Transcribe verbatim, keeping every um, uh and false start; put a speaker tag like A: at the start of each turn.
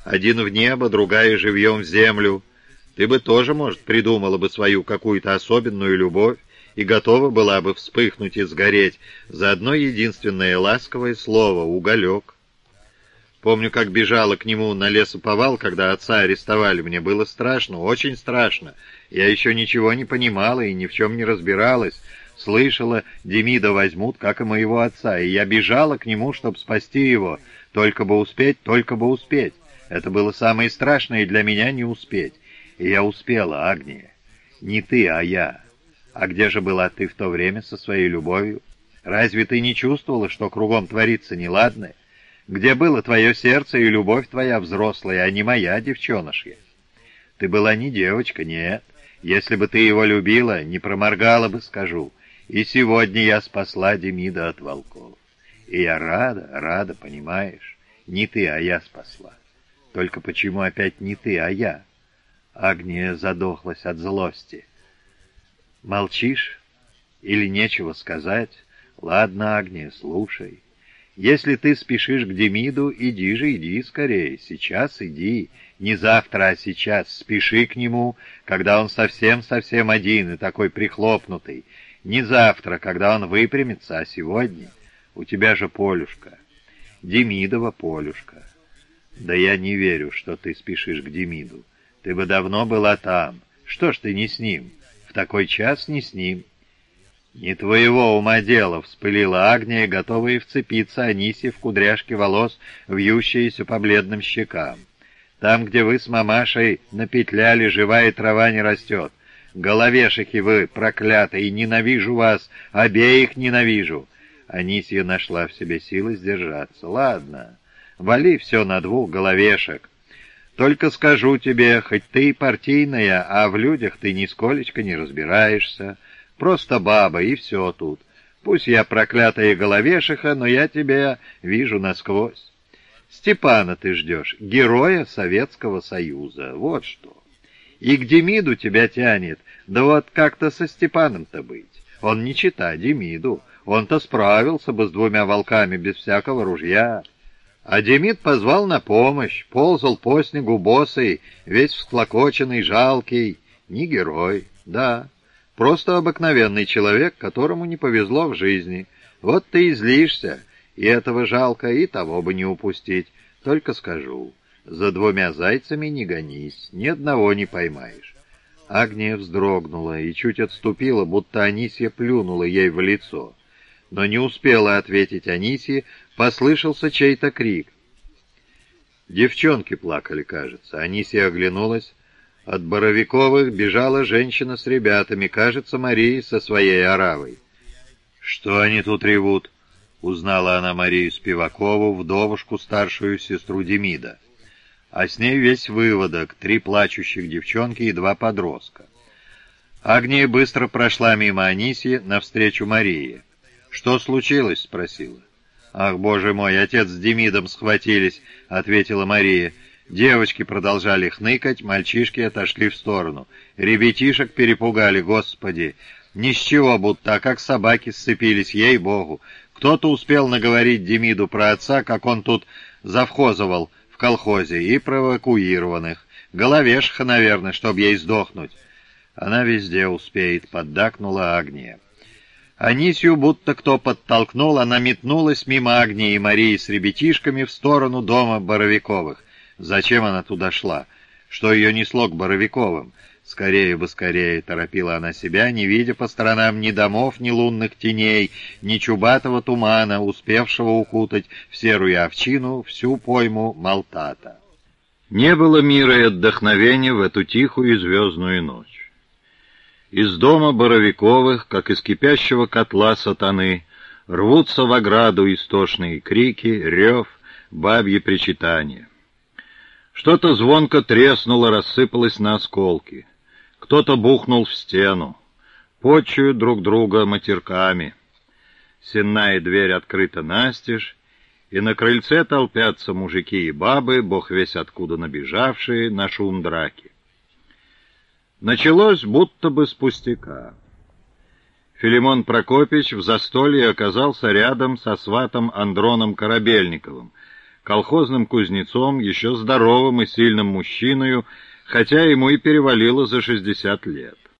A: Один в небо, другая живьем в землю. Ты бы тоже, может, придумала бы свою какую-то особенную любовь и готова была бы вспыхнуть и сгореть за одно единственное ласковое слово — уголек. Помню, как бежала к нему на лесоповал, когда отца арестовали. Мне было страшно, очень страшно. Я еще ничего не понимала и ни в чем не разбиралась. Слышала, Демида возьмут, как и моего отца, и я бежала к нему, чтобы спасти его. Только бы успеть, только бы успеть. Это было самое страшное для меня — не успеть. И я успела, Агния. Не ты, а я. А где же была ты в то время со своей любовью? Разве ты не чувствовала, что кругом творится неладное? Где было твое сердце и любовь твоя взрослая, а не моя девчонышья? Ты была не девочка, нет. Если бы ты его любила, не проморгала бы, скажу. И сегодня я спасла Демида от волков. И я рада, рада, понимаешь? Не ты, а я спасла. Только почему опять не ты, а я? Агния задохлась от злости. Молчишь? Или нечего сказать? Ладно, Агния, слушай. Если ты спешишь к Демиду, иди же, иди скорее. Сейчас иди. Не завтра, а сейчас. Спеши к нему, когда он совсем-совсем один и такой прихлопнутый. Не завтра, когда он выпрямится, а сегодня. У тебя же Полюшка. Демидова Полюшка. Да я не верю, что ты спешишь к Демиду. Ты бы давно была там. Что ж ты не с ним? В такой час не с ним. «Не твоего ума дело», — вспылила Агния, готовая вцепиться Анисе в кудряшки волос, вьющиеся по бледным щекам. «Там, где вы с мамашей напетляли, живая трава не растет. Головешики вы, проклятые, ненавижу вас, обеих ненавижу». Анисья нашла в себе силы сдержаться. «Ладно, вали все на двух головешек. Только скажу тебе, хоть ты и партийная, а в людях ты нисколечко не разбираешься». Просто баба, и все тут. Пусть я проклятая головешиха, но я тебя вижу насквозь. Степана ты ждешь, героя Советского Союза, вот что. И к Демиду тебя тянет, да вот как-то со Степаном-то быть. Он не чита Демиду, он-то справился бы с двумя волками без всякого ружья. А Демид позвал на помощь, ползал по снегу босый, весь всклокоченный, жалкий. Не герой, да. Просто обыкновенный человек, которому не повезло в жизни. Вот ты и злишься, и этого жалко, и того бы не упустить. Только скажу, за двумя зайцами не гонись, ни одного не поймаешь». Агния вздрогнула и чуть отступила, будто Анисья плюнула ей в лицо. Но не успела ответить Анисье, послышался чей-то крик. Девчонки плакали, кажется. Анисья оглянулась. От Боровиковых бежала женщина с ребятами, кажется, Мария со своей оравой. «Что они тут ревут?» — узнала она Марию Спивакову, вдовушку, старшую сестру Демида. А с ней весь выводок, три плачущих девчонки и два подростка. Агния быстро прошла мимо Анисьи навстречу Марии. «Что случилось?» — спросила. «Ах, боже мой, отец с Демидом схватились», — ответила Мария. Девочки продолжали хныкать, мальчишки отошли в сторону. Ребятишек перепугали, господи. Ни с чего будто, а как собаки сцепились, ей-богу. Кто-то успел наговорить Демиду про отца, как он тут завхозовал в колхозе, и про эвакуированных. Головешка, наверное, чтоб ей сдохнуть. Она везде успеет, поддакнула Агния. Анисью будто кто подтолкнул, она метнулась мимо Агнии и Марии с ребятишками в сторону дома Боровиковых. Зачем она туда шла? Что ее несло к Боровиковым? Скорее бы, скорее, торопила она себя, не видя по сторонам ни домов, ни лунных теней, ни чубатого тумана, успевшего укутать в серую овчину всю пойму Малтата. Не было мира и отдохновения в эту тихую и звездную ночь. Из дома Боровиковых, как из кипящего котла сатаны, рвутся в ограду истошные крики, рев, бабьи причитания. Что-то звонко треснуло, рассыпалось на осколки. Кто-то бухнул в стену. Почуют друг друга матерками. Сенная дверь открыта настежь, и на крыльце толпятся мужики и бабы, бог весь откуда набежавшие, на шум драки. Началось будто бы с пустяка. Филимон Прокопич в застолье оказался рядом со сватом Андроном Корабельниковым, колхозным кузнецом, еще здоровым и сильным мужчиною, хотя ему и перевалило за шестьдесят лет.